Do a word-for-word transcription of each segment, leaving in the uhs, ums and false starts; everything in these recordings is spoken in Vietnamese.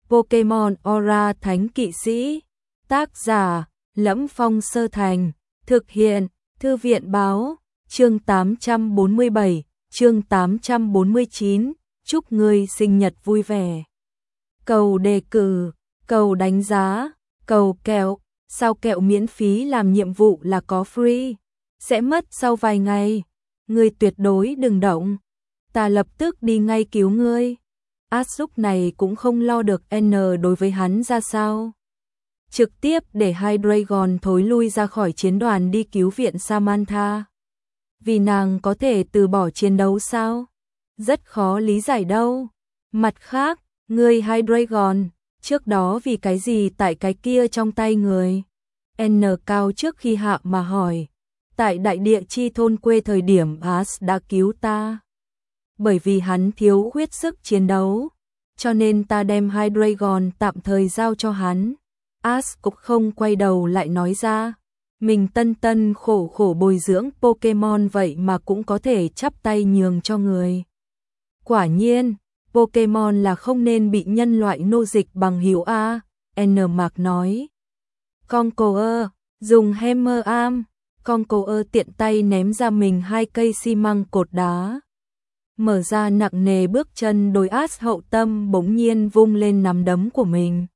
Pokemon Aura Thánh Kỵ Sĩ. Tác giả: Lẫm Phong Sơ Thành. Thực hiện: Thư viện báo. Chương tám trăm bốn mươi bảy, chương tám trăm bốn mươi chín. Chúc ngươi sinh nhật vui vẻ. Cầu đề cử, cầu đánh giá, cầu kẹo. Sao kẹo miễn phí làm nhiệm vụ là có free? Sẽ mất sau vài ngày. Ngươi tuyệt đối đừng động. Ta lập tức đi ngay cứu ngươi. Ash lúc này cũng không lo được N đối với hắn ra sao. Trực tiếp để Hydreigon thối lui ra khỏi chiến đoàn đi cứu viện Samantha. Vì nàng có thể từ bỏ chiến đấu sao? Rất khó lý giải đâu. Mặt khác, ngươi Hydreigon, trước đó vì cái gì tại cái kia trong tay người? N cao trước khi hạ mà hỏi. Tại đại địa chi thôn quê thời điểm Ash đã cứu ta. Bởi vì hắn thiếu huyết sức chiến đấu, cho nên ta đem Hydreigon tạm thời giao cho hắn. Ash cũng không quay đầu lại nói ra. Mình tân tân khổ khổ bồi dưỡng Pokemon vậy mà cũng có thể chắp tay nhường cho người. Quả nhiên, Pokemon là không nên bị nhân loại nô dịch bằng hữu A, N Mạc nói. Conqueror, dùng Hammer Arm, Conqueror tiện tay ném ra mình hai cây xi măng cột đá. Mở ra nặng nề bước chân đối Ash hậu tâm bỗng nhiên vung lên nắm đấm của mình.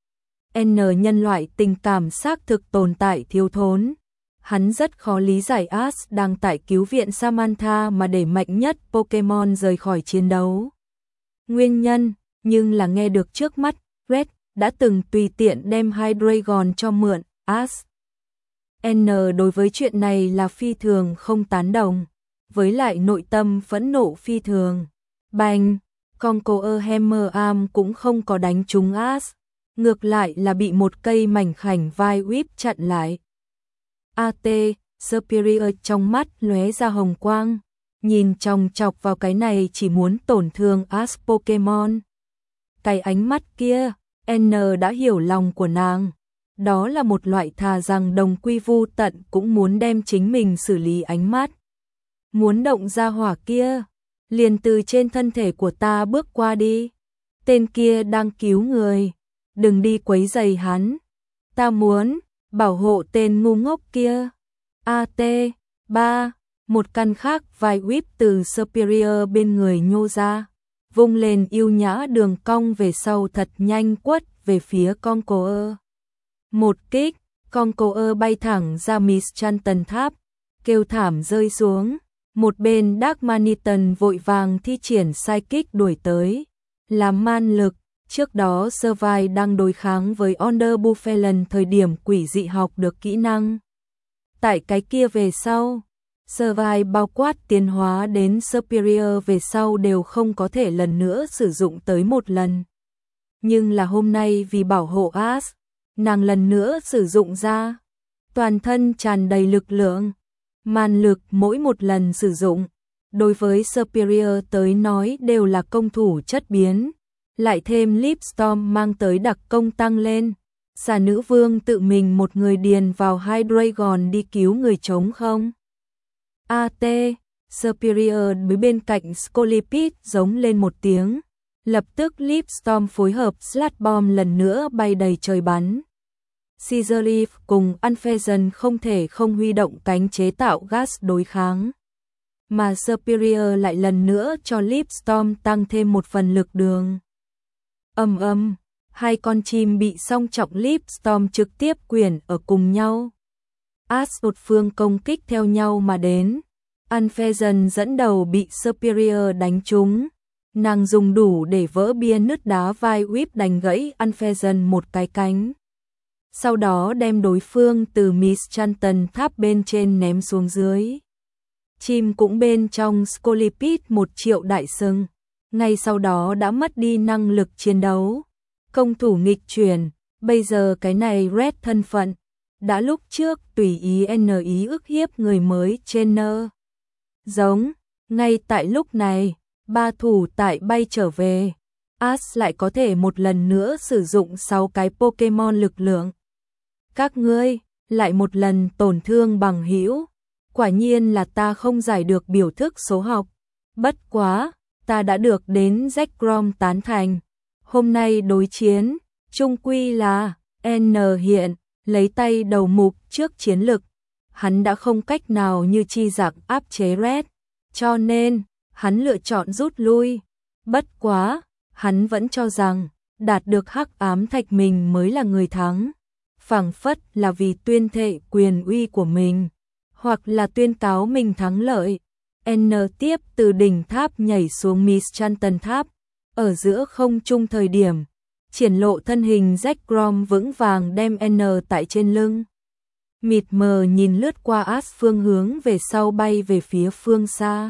N nhân loại tình cảm xác thực tồn tại thiếu thốn. Hắn rất khó lý giải Ash đang tại cứu viện Samantha mà để mạnh nhất Pokemon rời khỏi chiến đấu. Nguyên nhân, nhưng là nghe được trước mắt, Red đã từng tùy tiện đem Hydreigon cho mượn, Ash. N đối với chuyện này là phi thường không tán đồng, với lại nội tâm phẫn nộ phi thường. Bành, Conqueror Hammer Arm cũng không có đánh trúng Ash, ngược lại là bị một cây mảnh khảnh vai whip chặn lại. a tê, Superior trong mắt lóe ra hồng quang, nhìn chòng chọc vào cái này chỉ muốn tổn thương Ash Pokemon. Cái ánh mắt kia, N đã hiểu lòng của nàng. Đó là một loại thà rằng đồng quy vu tận cũng muốn đem chính mình xử lý ánh mắt. Muốn động ra hỏa kia, liền từ trên thân thể của ta bước qua đi. Tên kia đang cứu người, đừng đi quấy rầy hắn. Ta muốn bảo hộ tên ngu ngốc kia. a tê, ba, một căn khác vai whip từ Superior bên người nhô ra, vung lên yêu nhã đường cong về sau thật nhanh quất về phía Conqueror. Một kích, Conqueror bay thẳng ra Mischanton tháp, kêu thảm rơi xuống. Một bên Dark Maniton vội vàng thi triển sai kích đuổi tới, làm man lực. Trước đó Service đang đối kháng với Underbuffelen thời điểm quỷ dị học được kỹ năng. Tại cái kia về sau, Service bao quát tiến hóa đến Superior về sau đều không có thể lần nữa sử dụng tới một lần. Nhưng là hôm nay vì bảo hộ Ash, nàng lần nữa sử dụng ra. Toàn thân tràn đầy lực lượng. Man lực mỗi một lần sử dụng, đối với Superior tới nói đều là công thủ chất biến. Lại thêm Leaf Storm mang tới đặc công tăng lên. Xà nữ vương tự mình một người điền vào Hydreigon đi cứu người trống không. a tê, Superior với bên cạnh Scolipede giống lên một tiếng. Lập tức Leaf Storm phối hợp Sludge Bomb lần nữa bay đầy trời bắn. Scizor Leaf cùng Unfezant không thể không huy động cánh chế tạo gas đối kháng. Mà Superior lại lần nữa cho Leaf Storm tăng thêm một phần lực đường. Ầm ầm, hai con chim bị song trọng Leaf Storm trực tiếp quyển ở cùng nhau. Ash một phương công kích theo nhau mà đến. Unfezant dẫn đầu bị Superior đánh trúng. Nàng dùng đủ để vỡ bia nứt đá vai whip đánh gãy Unfezant một cái cánh. Sau đó đem đối phương từ Mischanton tháp bên trên ném xuống dưới. Chim cũng bên trong Scolipede một triệu đại sừng. Ngay sau đó đã mất đi năng lực chiến đấu. Công thủ nghịch chuyển, bây giờ cái này Red thân phận. Đã lúc trước tùy ý N ý ức hiếp người mới trên N. Giống, ngay tại lúc này, ba thủ tại bay trở về. Ash lại có thể một lần nữa sử dụng sáu cái Pokemon lực lượng. Các ngươi, lại một lần tổn thương bằng hữu. Quả nhiên là ta không giải được biểu thức số học. Bất quá, ta đã được đến Zekrom tán thành. Hôm nay đối chiến, chung quy là N hiện, lấy tay đầu mục trước chiến lực. Hắn đã không cách nào như chi giặc áp chế Red, cho nên hắn lựa chọn rút lui. Bất quá, hắn vẫn cho rằng đạt được hắc ám thạch mình mới là người thắng. Phảng phất là vì tuyên thệ quyền uy của mình, hoặc là tuyên cáo mình thắng lợi. N tiếp từ đỉnh tháp nhảy xuống Mischanton tháp, ở giữa không trung thời điểm, triển lộ thân hình Jack Grom vững vàng đem N tại trên lưng. Mịt mờ nhìn lướt qua Ash phương hướng về sau bay về phía phương xa.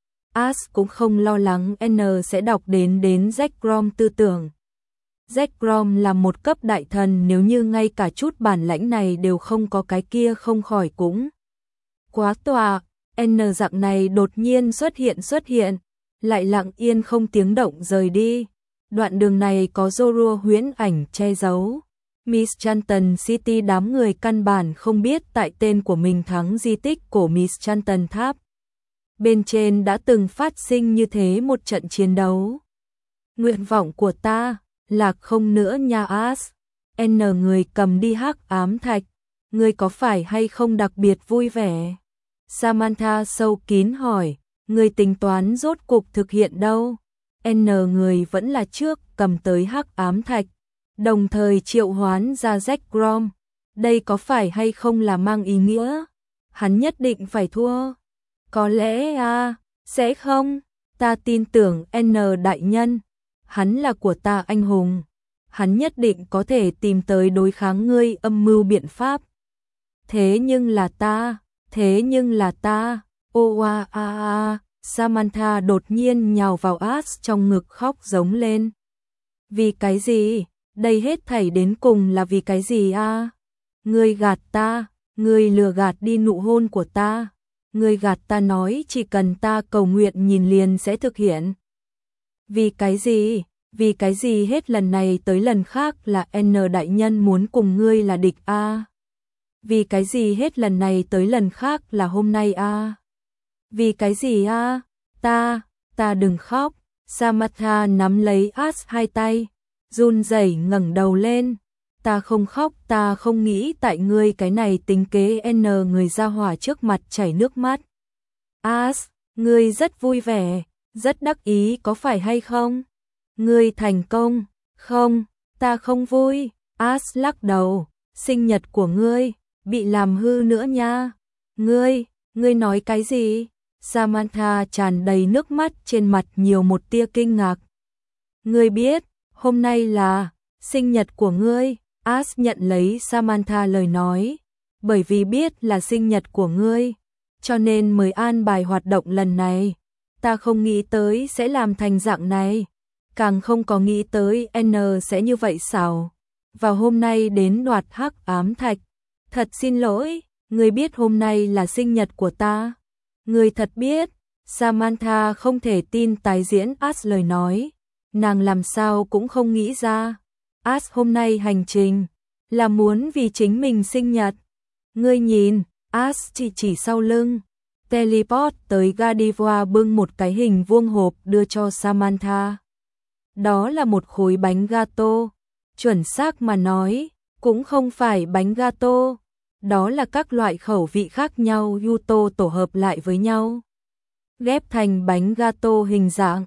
Ash cũng không lo lắng N sẽ đọc đến đến Jack Grom tư tưởng. Jack Grom là một cấp đại thần, nếu như ngay cả chút bản lãnh này đều không có cái kia không khỏi cũng quá tòa. N dạng này đột nhiên xuất hiện xuất hiện, lại lặng yên không tiếng động rời đi. Đoạn đường này có Zorua huyễn ảnh che giấu. Mischanton City đám người căn bản không biết tại tên của mình thắng di tích cổ Mischanton tháp. Bên trên đã từng phát sinh như thế một trận chiến đấu. Nguyện vọng của ta là không nữa nha Ash. N người cầm đi hắc ám thạch, người có phải hay không đặc biệt vui vẻ? Samantha sâu kín hỏi, người tính toán rốt cục thực hiện đâu? N người vẫn là trước cầm tới hắc ám thạch, đồng thời triệu hoán ra Jack Grom. Đây có phải hay không là mang ý nghĩa hắn nhất định phải thua? Có lẽ à, sẽ không. Ta tin tưởng N đại nhân, hắn là của ta anh hùng. Hắn nhất định có thể tìm tới đối kháng ngươi âm mưu biện pháp. Thế nhưng là ta, thế nhưng là ta, ô a a a. Samantha đột nhiên nhào vào Ash trong ngực khóc giống lên. Vì cái gì? Đây hết thảy đến cùng là vì cái gì a? Ngươi gạt ta, ngươi lừa gạt đi nụ hôn của ta. Ngươi gạt ta nói chỉ cần ta cầu nguyện nhìn liền sẽ thực hiện. Vì cái gì? Vì cái gì hết lần này tới lần khác là N đại nhân muốn cùng ngươi là địch a? Vì cái gì hết lần này tới lần khác là hôm nay a? Vì cái gì a? Ta, ta đừng khóc. Samantha nắm lấy Ash hai tay, run rẩy ngẩng đầu lên. Ta không khóc, ta không nghĩ tại ngươi cái này tính kế N người ra hỏa trước mặt chảy nước mắt. Ash, ngươi rất vui vẻ, rất đắc ý có phải hay không? Ngươi thành công. Không, ta không vui. Ash lắc đầu, sinh nhật của ngươi bị làm hư nữa nha. Ngươi, ngươi nói cái gì? Samantha tràn đầy nước mắt, trên mặt nhiều một tia kinh ngạc. Ngươi biết, hôm nay là sinh nhật của ngươi. Ash nhận lấy Samantha lời nói. Bởi vì biết là sinh nhật của ngươi, cho nên mới an bài hoạt động lần này. Ta không nghĩ tới sẽ làm thành dạng này, càng không có nghĩ tới N sẽ như vậy xảo. Vào hôm nay đến đoạt hắc ám thạch. Thật xin lỗi, ngươi biết hôm nay là sinh nhật của ta. Ngươi thật biết. Samantha không thể tin tái diễn Ash lời nói. Nàng làm sao cũng không nghĩ ra. Ash hôm nay hành trình là muốn vì chính mình sinh nhật. Ngươi nhìn, Ash chỉ chỉ sau lưng, teleport tới Gardevoir bưng một cái hình vuông hộp đưa cho Samantha. Đó là một khối bánh gato. Chuẩn xác mà nói, cũng không phải bánh gato. Đó là các loại khẩu vị khác nhau Yuto tổ hợp lại với nhau, ghép thành bánh gato hình dạng.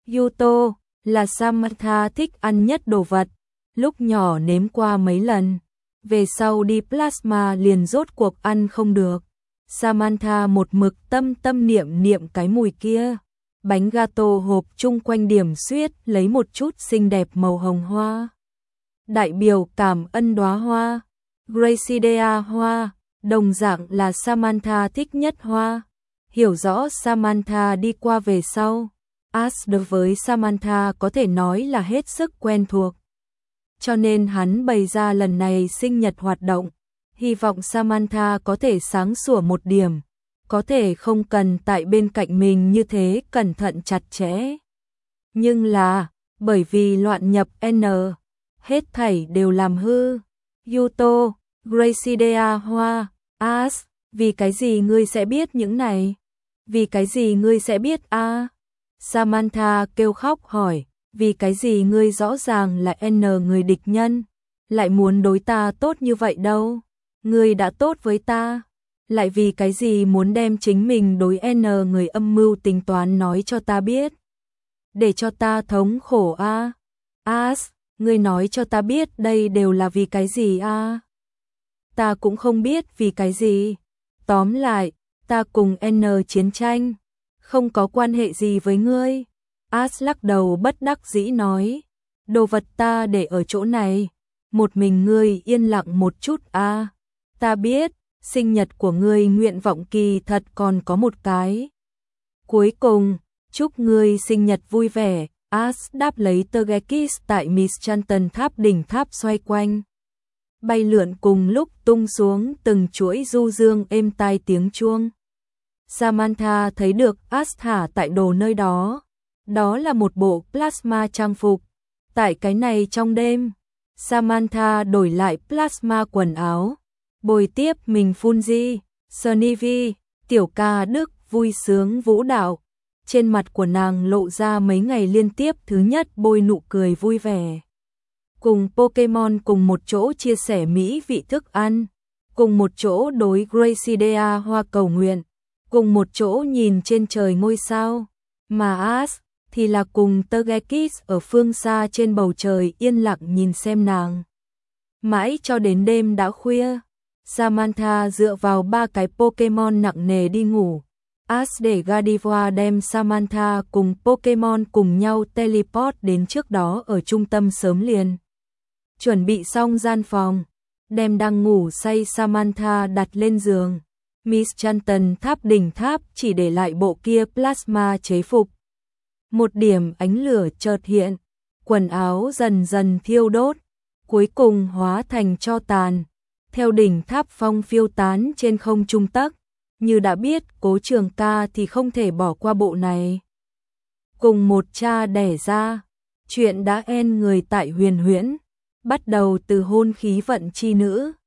Yuto là Samantha thích ăn nhất đồ vật. Lúc nhỏ nếm qua mấy lần, về sau đi plasma liền rốt cuộc ăn không được. Samantha một mực tâm tâm niệm niệm cái mùi kia. Bánh gato hộp chung quanh điểm xuyết lấy một chút xinh đẹp màu hồng hoa, đại biểu cảm ơn đóa hoa. Gracidea hoa, đồng dạng là Samantha thích nhất hoa. Hiểu rõ Samantha đi qua về sau, Ash đối với Samantha có thể nói là hết sức quen thuộc. Cho nên hắn bày ra lần này sinh nhật hoạt động, hy vọng Samantha có thể sáng sủa một điểm, có thể không cần tại bên cạnh mình như thế cẩn thận chặt chẽ. Nhưng là, bởi vì loạn nhập N, hết thảy đều làm hư. Yuto, Gracidea hoa, Ash, vì cái gì ngươi sẽ biết những này? Vì cái gì ngươi sẽ biết a? À? Samantha kêu khóc hỏi, Vì cái gì ngươi rõ ràng là N người địch nhân, lại muốn đối ta tốt như vậy đâu? Ngươi đã tốt với ta, lại vì cái gì muốn đem chính mình đối N người âm mưu tính toán nói cho ta biết? Để cho ta thống khổ a? À? As, ngươi nói cho ta biết đây đều là vì cái gì a? À? Ta cũng không biết vì cái gì. Tóm lại, ta cùng N chiến tranh, không có quan hệ gì với ngươi. As lắc đầu bất đắc dĩ nói, đồ vật ta để ở chỗ này, một mình ngươi yên lặng một chút a. À? Ta biết, sinh nhật của ngươi nguyện vọng kỳ thật còn có một cái. Cuối cùng, chúc ngươi sinh nhật vui vẻ. As đáp lấy Tergekis tại Miss Chanton tháp đỉnh tháp xoay quanh. Bay lượn cùng lúc tung xuống từng chuỗi du dương êm tai tiếng chuông. Samantha thấy được As thả tại đồ nơi đó. Đó là một bộ plasma trang phục. Tại cái này trong đêm, Samantha đổi lại plasma quần áo. Bồi tiếp mình Fungi, Sunny V, tiểu ca Đức vui sướng vũ đạo. Trên mặt của nàng lộ ra mấy ngày liên tiếp thứ nhất bôi nụ cười vui vẻ. Cùng Pokemon cùng một chỗ chia sẻ mỹ vị thức ăn, cùng một chỗ đối Gracidea hoa cầu nguyện, cùng một chỗ nhìn trên trời ngôi sao, mà As thì là cùng Tergekis ở phương xa trên bầu trời yên lặng nhìn xem nàng. Mãi cho đến đêm đã khuya, Samantha dựa vào ba cái Pokemon nặng nề đi ngủ. As để Gardevoir đem Samantha cùng Pokemon cùng nhau teleport đến trước đó ở trung tâm sớm liền. Chuẩn bị xong gian phòng, đem đang ngủ say Samantha đặt lên giường. Miss Chanton tháp đỉnh tháp chỉ để lại bộ kia plasma chế phục. Một điểm ánh lửa chợt hiện, quần áo dần dần thiêu đốt, cuối cùng hóa thành tro tàn, theo đỉnh tháp phong phiêu tán trên không trung tắc. Như đã biết Cố Trường Ca thì không thể bỏ qua bộ này. Cùng một cha đẻ ra, chuyện đã en người tại Huyền Huyễn, bắt đầu từ hôn khí vận chi nữ.